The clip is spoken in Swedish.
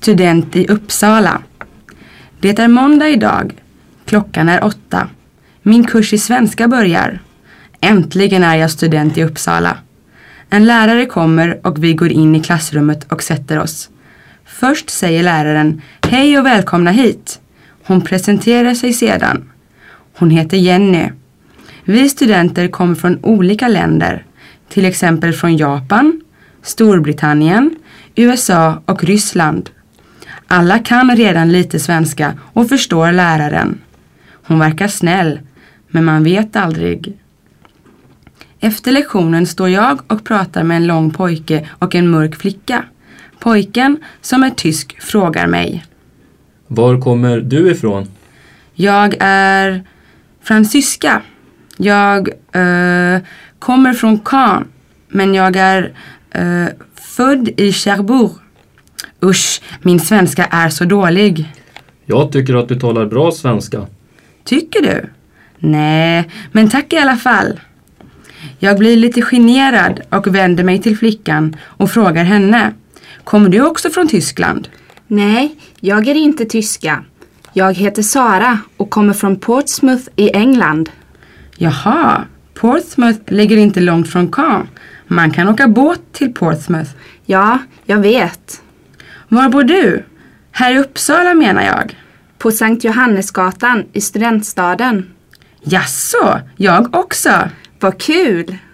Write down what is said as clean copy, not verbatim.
student i Uppsala. Det är måndag idag. Klockan är 8. Min kurs i svenska börjar. Äntligen är jag student i Uppsala. En lärare kommer och vi går in i klassrummet och sätter oss. Först säger läraren: hej och välkomna hit. Hon presenterar sig sedan. Hon heter Jenny. Vi studenter kommer från olika länder. Till exempel från Japan, Storbritannien, USA och Ryssland. Alla kan redan lite svenska och förstår läraren. Hon verkar snäll, men man vet aldrig. Efter lektionen står jag och pratar med en lång pojke och en mörk flicka. Pojken, som är tysk, frågar mig: var kommer du ifrån? Jag är fransyska. Jag kommer från Caen, men jag är född i Cherbourg. Usch, min svenska är så dålig. Jag tycker att du talar bra svenska. Tycker du? Nej, men tack i alla fall. Jag blir lite generad och vänder mig till flickan och frågar henne: kommer du också från Tyskland? Nej, jag är inte tyska. Jag heter Sara och kommer från Portsmouth i England. Jaha, Portsmouth ligger inte långt från Caen. Man kan åka båt till Portsmouth. Ja, jag vet. Var bor du? Här i Uppsala menar jag. På Sankt Johannesgatan i studentstaden. Jasså, jag också. Vad kul!